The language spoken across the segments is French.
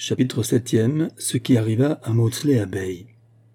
Chapitre 7e. Ce qui arriva à Maudsley Abbey.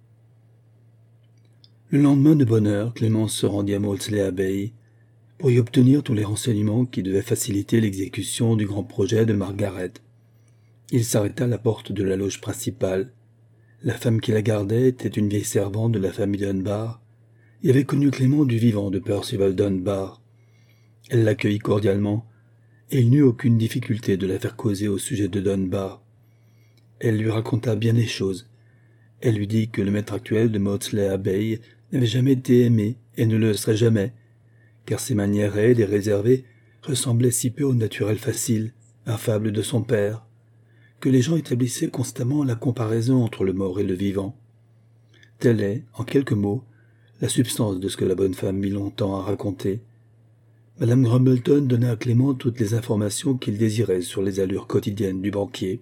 Le lendemain de bonne heure, Clémence se rendit à Maudsley Abbey pour y obtenir tous les renseignements qui devaient faciliter l'exécution du grand projet de Margaret. Il s'arrêta à la porte de la loge principale. La femme qui la gardait était une vieille servante de la famille Dunbar et avait connu Clément du vivant de Percival Dunbar. Elle l'accueillit cordialement et il n'eut aucune difficulté de la faire causer au sujet de Dunbar. Elle lui raconta bien des choses. Elle lui dit que le maître actuel de Maudsley Abbey n'avait jamais été aimé et ne le serait jamais, car ses manières raides et réservées ressemblaient si peu au naturel facile, affable de son père, que les gens établissaient constamment la comparaison entre le mort et le vivant. Telle est, en quelques mots, la substance de ce que la bonne femme mit longtemps à raconter. Madame Grumbleton donna à Clément toutes les informations qu'il désirait sur les allures quotidiennes du banquier.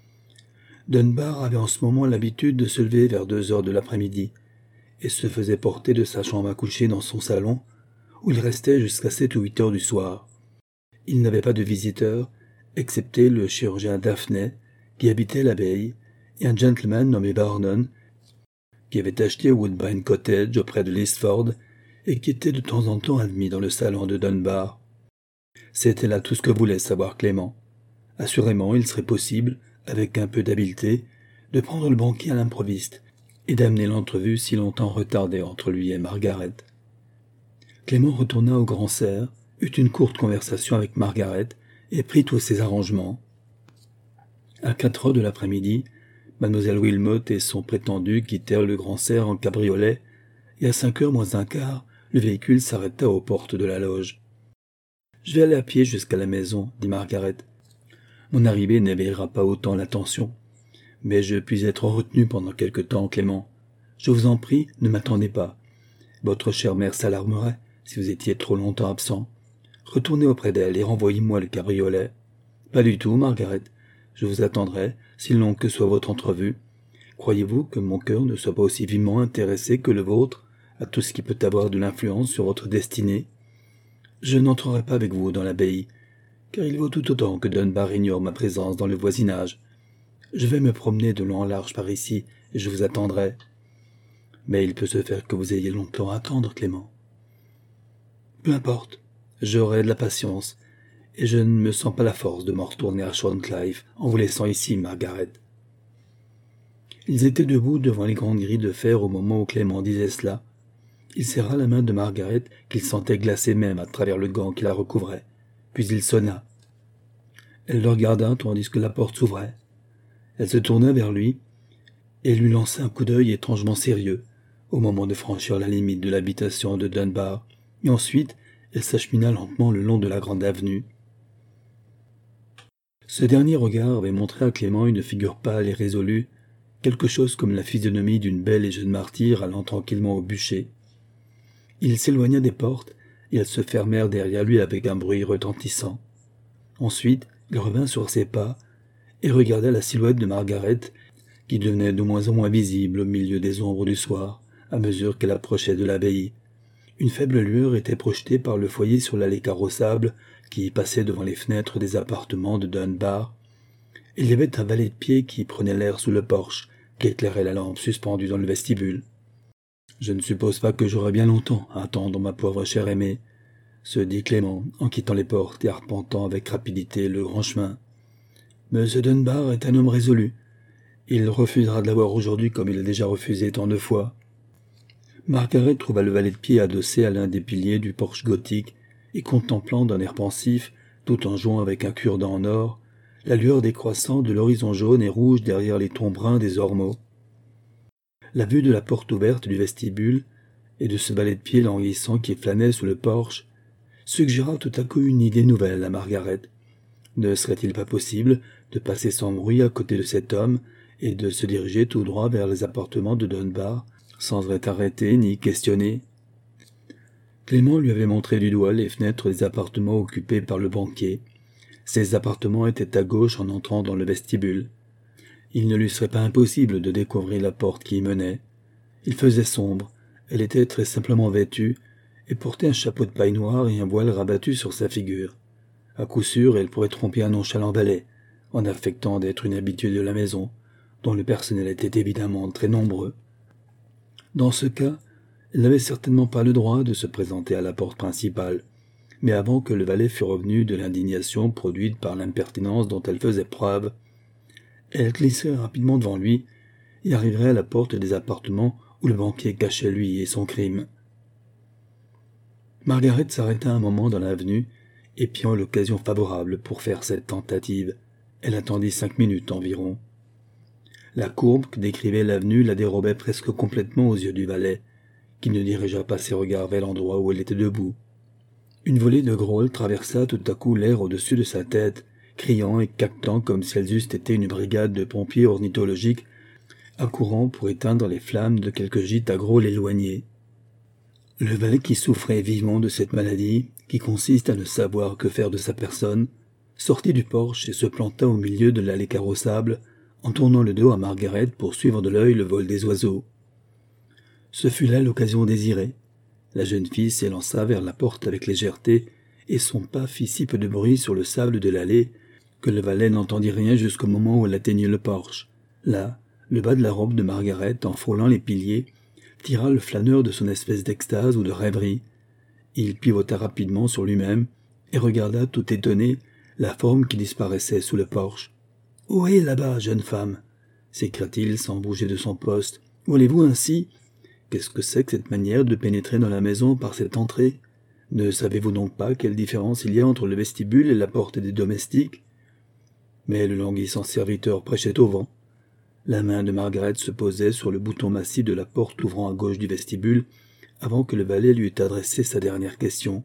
Dunbar avait en ce moment l'habitude de se lever vers 2 heures de l'après-midi et se faisait porter de sa chambre à coucher dans son salon, où il restait jusqu'à 7 ou 8 heures du soir. Il n'avait pas de visiteurs, excepté le chirurgien Daphné, qui habitait l'abbaye, et un gentleman nommé Barnon, qui avait acheté Woodbine Cottage auprès de Lisford et qui était de temps en temps admis dans le salon de Dunbar. C'était là tout ce que voulait savoir Clément. Assurément, il serait possible, avec un peu d'habileté, de prendre le banquier à l'improviste et d'amener l'entrevue si longtemps retardée entre lui et Margaret. Clément retourna au Grand Cerf, eut une courte conversation avec Margaret et prit tous ses arrangements. À 4 heures de l'après-midi, Mademoiselle Wilmot et son prétendu quittèrent le Grand Cerf en cabriolet, et à 5 heures moins un quart, le véhicule s'arrêta aux portes de la loge. « Je vais aller à pied jusqu'à la maison, » dit Margaret. « Mon arrivée n'éveillera pas autant l'attention. Mais je puis être retenue pendant quelque temps, Clément. Je vous en prie, ne m'attendez pas. Votre chère mère s'alarmerait si vous étiez trop longtemps absent. Retournez auprès d'elle et renvoyez-moi le cabriolet. »« Pas du tout, Margaret. Je vous attendrai, si longue que soit votre entrevue. Croyez-vous que mon cœur ne soit pas aussi vivement intéressé que le vôtre à tout ce qui peut avoir de l'influence sur votre destinée? Je n'entrerai pas avec vous dans l'abbaye, car il vaut tout autant que Dunbar ignore ma présence dans le voisinage. Je vais me promener de long en large par ici, et je vous attendrai. Mais il peut se faire que vous ayez longtemps à attendre, Clément. Peu importe, j'aurai de la patience, et je ne me sens pas la force de m'en retourner à Shorncliffe en vous laissant ici, Margaret. Ils étaient debout devant les grandes grilles de fer au moment où Clément disait cela. Il serra la main de Margaret, qu'il sentait glacée même à travers le gant qui la recouvrait. Puis il sonna. Elle le regarda tandis que la porte s'ouvrait. Elle se tourna vers lui et lui lança un coup d'œil étrangement sérieux au moment de franchir la limite de l'habitation de Dunbar, et ensuite elle s'achemina lentement le long de la grande avenue. Ce dernier regard avait montré à Clément une figure pâle et résolue, quelque chose comme la physionomie d'une belle et jeune martyre allant tranquillement au bûcher. Il s'éloigna des portes, et elles se fermèrent derrière lui avec un bruit retentissant. Ensuite, il revint sur ses pas et regarda la silhouette de Margaret, qui devenait de moins en moins visible au milieu des ombres du soir, à mesure qu'elle approchait de l'abbaye. Une faible lueur était projetée par le foyer sur l'allée carrossable qui passait devant les fenêtres des appartements de Dunbar. Il y avait un valet de pied qui prenait l'air sous le porche, qui éclairait la lampe suspendue dans le vestibule. « Je ne suppose pas que j'aurai bien longtemps à attendre ma pauvre chère aimée, » se dit Clément en quittant les portes et arpentant avec rapidité le grand chemin. « Monsieur Dunbar est un homme résolu. Il refusera de l'avoir aujourd'hui comme il a déjà refusé tant de fois. » Margaret trouva le valet de pied adossé à l'un des piliers du porche gothique et contemplant d'un air pensif, tout en jouant avec un cure-dent en or, la lueur décroissante de l'horizon jaune et rouge derrière les tons bruns des ormeaux. La vue de la porte ouverte du vestibule et de ce valet de pied languissant qui flânait sous le porche suggéra tout à coup une idée nouvelle à Margaret. Ne serait-il pas possible de passer sans bruit à côté de cet homme et de se diriger tout droit vers les appartements de Dunbar, sans être arrêté ni questionné? Clément lui avait montré du doigt les fenêtres des appartements occupés par le banquier. Ces appartements étaient à gauche en entrant dans le vestibule. Il ne lui serait pas impossible de découvrir la porte qui y menait. Il faisait sombre, elle était très simplement vêtue, et portait un chapeau de paille noire et un voile rabattu sur sa figure. À coup sûr, elle pourrait tromper un nonchalant valet, en affectant d'être une habituée de la maison, dont le personnel était évidemment très nombreux. Dans ce cas, elle n'avait certainement pas le droit de se présenter à la porte principale, mais avant que le valet fût revenu de l'indignation produite par l'impertinence dont elle faisait preuve, elle glisserait rapidement devant lui et arriverait à la porte des appartements où le banquier cachait lui et son crime. Margaret s'arrêta un moment dans l'avenue, épiant l'occasion favorable pour faire cette tentative. Elle attendit 5 minutes environ. La courbe que décrivait l'avenue la dérobait presque complètement aux yeux du valet, qui ne dirigea pas ses regards vers l'endroit où elle était debout. Une volée de grôles traversa tout à coup l'air au-dessus de sa tête, criant et caquetant comme si elles eussent été une brigade de pompiers ornithologiques accourant pour éteindre les flammes de quelque gîte à grôles éloigné. Le valet, qui souffrait vivement de cette maladie, qui consiste à ne savoir que faire de sa personne, sortit du porche et se planta au milieu de l'allée carrossable, en tournant le dos à Margaret pour suivre de l'œil le vol des oiseaux. Ce fut là l'occasion désirée. La jeune fille s'élança vers la porte avec légèreté, et son pas fit si peu de bruit sur le sable de l'allée que le valet n'entendit rien jusqu'au moment où elle atteignit le porche. Là, le bas de la robe de Margaret, en frôlant les piliers, tira le flâneur de son espèce d'extase ou de rêverie. Il pivota rapidement sur lui-même et regarda tout étonné la forme qui disparaissait sous le porche. « Où est là-bas, jeune femme » s'écria-t-il sans bouger de son poste. « Où allez-vous ainsi ? Qu'est-ce que c'est que cette manière de pénétrer dans la maison par cette entrée ? Ne savez-vous donc pas quelle différence il y a entre le vestibule et la porte des domestiques ?» Mais le languissant serviteur prêchait au vent. La main de Margaret se posait sur le bouton massif de la porte ouvrant à gauche du vestibule, avant que le valet lui eût adressé sa dernière question.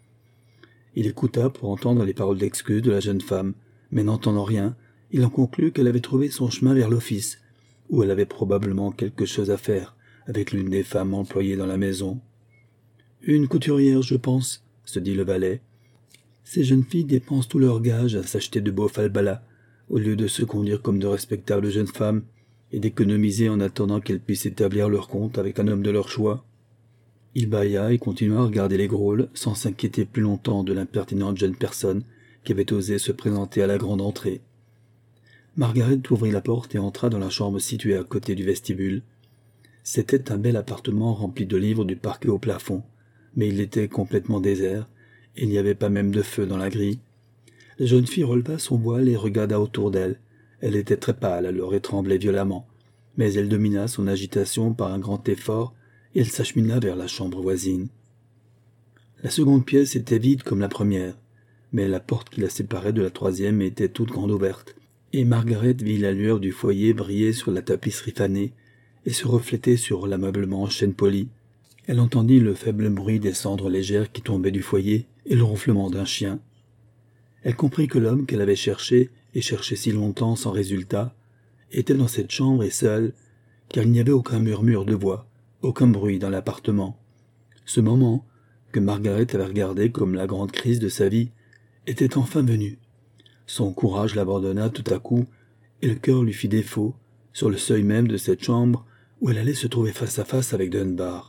Il écouta pour entendre les paroles d'excuse de la jeune femme, mais n'entendant rien, il en conclut qu'elle avait trouvé son chemin vers l'office, où elle avait probablement quelque chose à faire avec l'une des femmes employées dans la maison. « Une couturière, je pense, » se dit le valet. « Ces jeunes filles dépensent tout leur gage à s'acheter de beaux falbalas, au lieu de se conduire comme de respectables jeunes femmes, et d'économiser en attendant qu'elles puissent établir leur compte avec un homme de leur choix. » Il bâilla et continua à regarder les grôles, sans s'inquiéter plus longtemps de l'impertinente jeune personne qui avait osé se présenter à la grande entrée. Margaret ouvrit la porte et entra dans la chambre située à côté du vestibule. C'était un bel appartement rempli de livres du parquet au plafond, mais il était complètement désert, et il n'y avait pas même de feu dans la grille. La jeune fille releva son voile et regarda autour d'elle. Elle était très pâle alors et tremblait violemment, mais elle domina son agitation par un grand effort, et elle s'achemina vers la chambre voisine. La seconde pièce était vide comme la première, mais la porte qui la séparait de la troisième était toute grande ouverte, et Margaret vit la lueur du foyer briller sur la tapisserie fanée et se refléter sur l'ameublement en chêne poli. Elle entendit le faible bruit des cendres légères qui tombaient du foyer et le ronflement d'un chien. Elle comprit que l'homme qu'elle avait cherché, et cherché si longtemps sans résultat, était dans cette chambre et seul, car il n'y avait aucun murmure de voix, aucun bruit dans l'appartement. Ce moment, que Margaret avait regardé comme la grande crise de sa vie, était enfin venu. Son courage l'abandonna tout à coup, et le cœur lui fit défaut, sur le seuil même de cette chambre où elle allait se trouver face à face avec Dunbar.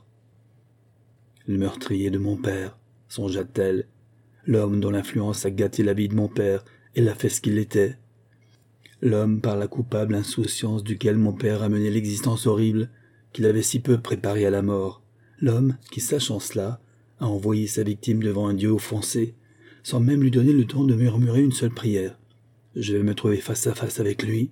« Le meurtrier de mon père », songea-t-elle, l'homme dont l'influence a gâté la vie de mon père et l'a fait ce qu'il était. L'homme par la coupable insouciance duquel mon père a mené l'existence horrible qu'il avait si peu préparée à la mort. L'homme qui, sachant cela, a envoyé sa victime devant un Dieu offensé, sans même lui donner le temps de murmurer une seule prière. Je vais me trouver face à face avec lui.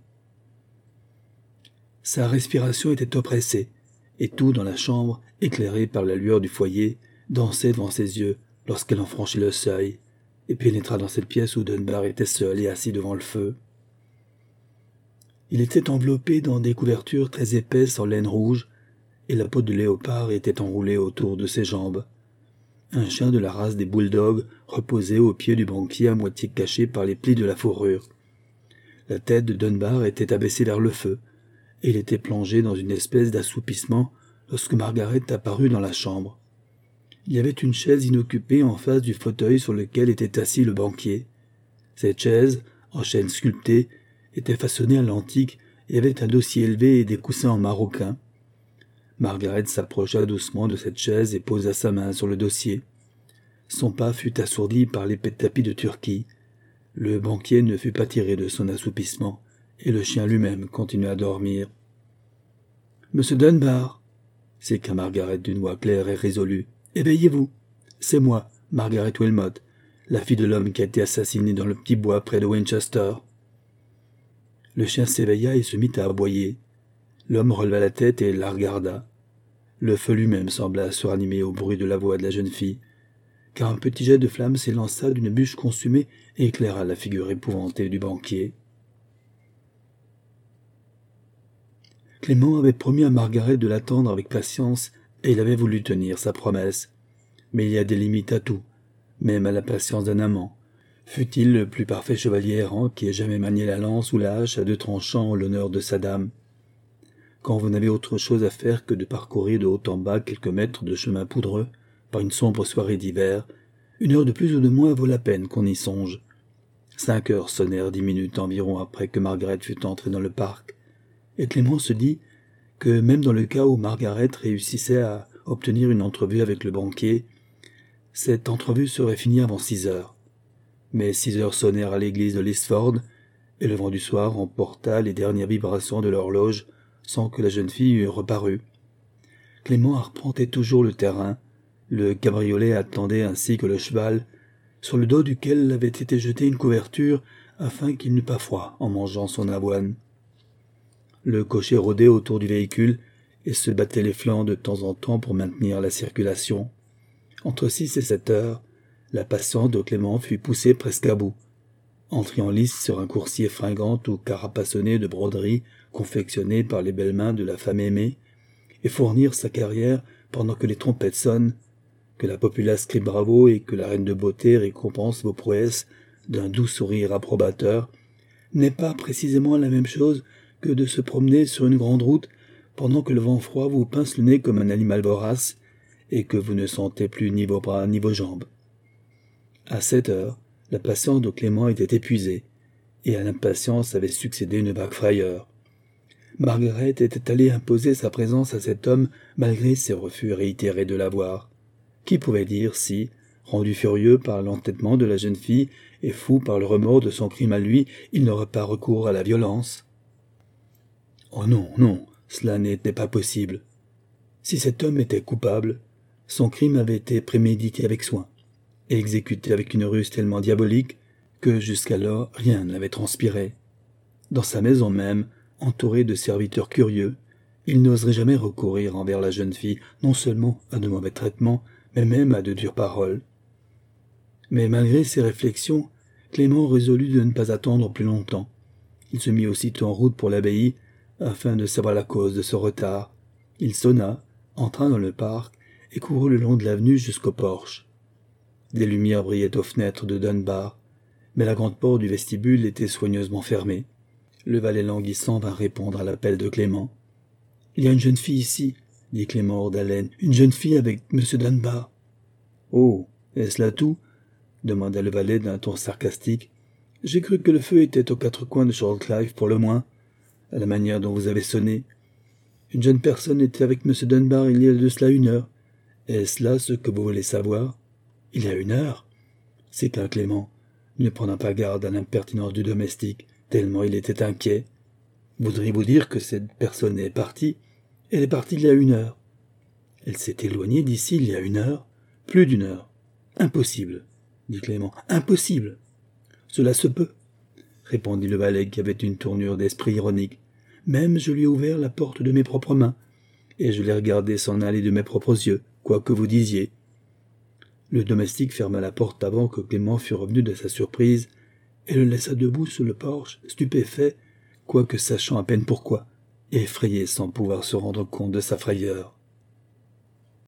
Sa respiration était oppressée, et tout dans la chambre, éclairé par la lueur du foyer, dansait devant ses yeux lorsqu'elle en franchit le seuil, et pénétra dans cette pièce où Dunbar était seul et assis devant le feu. Il était enveloppé dans des couvertures très épaisses en laine rouge, et la peau de léopard était enroulée autour de ses jambes. Un chien de la race des bulldogs reposait au pied du banquier à moitié caché par les plis de la fourrure. La tête de Dunbar était abaissée vers le feu, et il était plongé dans une espèce d'assoupissement lorsque Margaret apparut dans la chambre. Il y avait une chaise inoccupée en face du fauteuil sur lequel était assis le banquier. Cette chaise, en chêne sculpté, était façonnée à l'antique et avait un dossier élevé et des coussins en maroquin. Margaret s'approcha doucement de cette chaise et posa sa main sur le dossier. Son pas fut assourdi par l'épais tapis de Turquie. Le banquier ne fut pas tiré de son assoupissement, et le chien lui-même continua à dormir. « Monsieur Dunbar !» s'écria Margaret d'une voix claire et résolue. « Éveillez-vous. C'est moi, Margaret Wilmot, la fille de l'homme qui a été assassiné dans le petit bois près de Winchester. » Le chien s'éveilla et se mit à aboyer. L'homme releva la tête et la regarda. Le feu lui-même sembla se ranimer au bruit de la voix de la jeune fille, car un petit jet de flamme s'élança d'une bûche consumée et éclaira la figure épouvantée du banquier. Clément avait promis à Margaret de l'attendre avec patience, et il avait voulu tenir sa promesse. Mais il y a des limites à tout, même à la patience d'un amant, fût-il le plus parfait chevalier errant qui ait jamais manié la lance ou la hache à deux tranchants en l'honneur de sa dame. Quand vous n'avez autre chose à faire que de parcourir de haut en bas quelques mètres de chemin poudreux, par une sombre soirée d'hiver, 1 heure de plus ou de moins vaut la peine qu'on y songe. 5 heures sonnèrent 10 minutes environ après que Margaret fut entrée dans le parc, et Clément se dit que même dans le cas où Margaret réussissait à obtenir une entrevue avec le banquier, cette entrevue serait finie avant 6 heures. Mais 6 heures sonnèrent à l'église de Lisford, et le vent du soir emporta les dernières vibrations de l'horloge sans que la jeune fille eût reparu. Clément arpentait toujours le terrain. Le cabriolet attendait ainsi que le cheval, sur le dos duquel avait été jetée une couverture afin qu'il n'eût pas froid en mangeant son avoine. Le cocher rôdait autour du véhicule et se battait les flancs de temps en temps pour maintenir la circulation. Entre 6 et 7 heures, la patience de Clément fut poussée presque à bout. Entrer en lice sur un coursier fringant ou carapassonné de broderies confectionnées par les belles mains de la femme aimée, et fournir sa carrière pendant que les trompettes sonnent, que la populace crie bravo et que la reine de beauté récompense vos prouesses d'un doux sourire approbateur, n'est pas précisément la même chose que de se promener sur une grande route pendant que le vent froid vous pince le nez comme un animal vorace et que vous ne sentez plus ni vos bras ni vos jambes. À 7 heures, la patience de Clément était épuisée, et à l'impatience avait succédé une vague frayeur. Margaret était allée imposer sa présence à cet homme malgré ses refus réitérés de la voir. Qui pouvait dire si, rendu furieux par l'entêtement de la jeune fille et fou par le remords de son crime à lui, il n'aurait pas recours à la violence? Oh non, non, cela n'était pas possible. Si cet homme était coupable, son crime avait été prémédité avec soin, et exécuté avec une ruse tellement diabolique que jusqu'alors rien n'avait transpiré. Dans sa maison même, entouré de serviteurs curieux, il n'oserait jamais recourir envers la jeune fille, non seulement à de mauvais traitements, mais même à de dures paroles. Mais malgré ces réflexions, Clément résolut de ne pas attendre plus longtemps. Il se mit aussitôt en route pour l'abbaye, afin de savoir la cause de ce retard. Il sonna, entra dans le parc, et courut le long de l'avenue jusqu'au porche. Des lumières brillaient aux fenêtres de Dunbar, mais la grande porte du vestibule était soigneusement fermée. Le valet languissant vint répondre à l'appel de Clément. « Il y a une jeune fille ici, » dit Clément hors d'haleine. « Une jeune fille avec M. Dunbar. »« Oh, est-ce là tout ?» demanda le valet d'un ton sarcastique. « J'ai cru que le feu était aux 4 coins de Shortcliffe pour le moins, à la manière dont vous avez sonné. Une jeune personne était avec M. Dunbar il y a de cela 1 heure. Est-ce là ce que vous voulez savoir ?»« Il y a 1 heure ?» s'écria Clément, ne prenant pas garde à l'impertinence du domestique, tellement il était inquiet. « Voudriez-vous dire que cette personne est partie ? Elle est partie il y a 1 heure. »« Elle s'est éloignée d'ici il y a 1 heure ? Plus d'1 heure. Impossible, dit Clément. Impossible. Cela se peut, répondit le valet qui avait une tournure d'esprit ironique. Même je lui ai ouvert la porte de mes propres mains, et je l'ai regardé s'en aller de mes propres yeux, quoi que vous disiez. Le domestique ferma la porte avant que Clément fût revenu de sa surprise, et le laissa debout sur le porche, stupéfait, quoique sachant à peine pourquoi, et effrayé sans pouvoir se rendre compte de sa frayeur.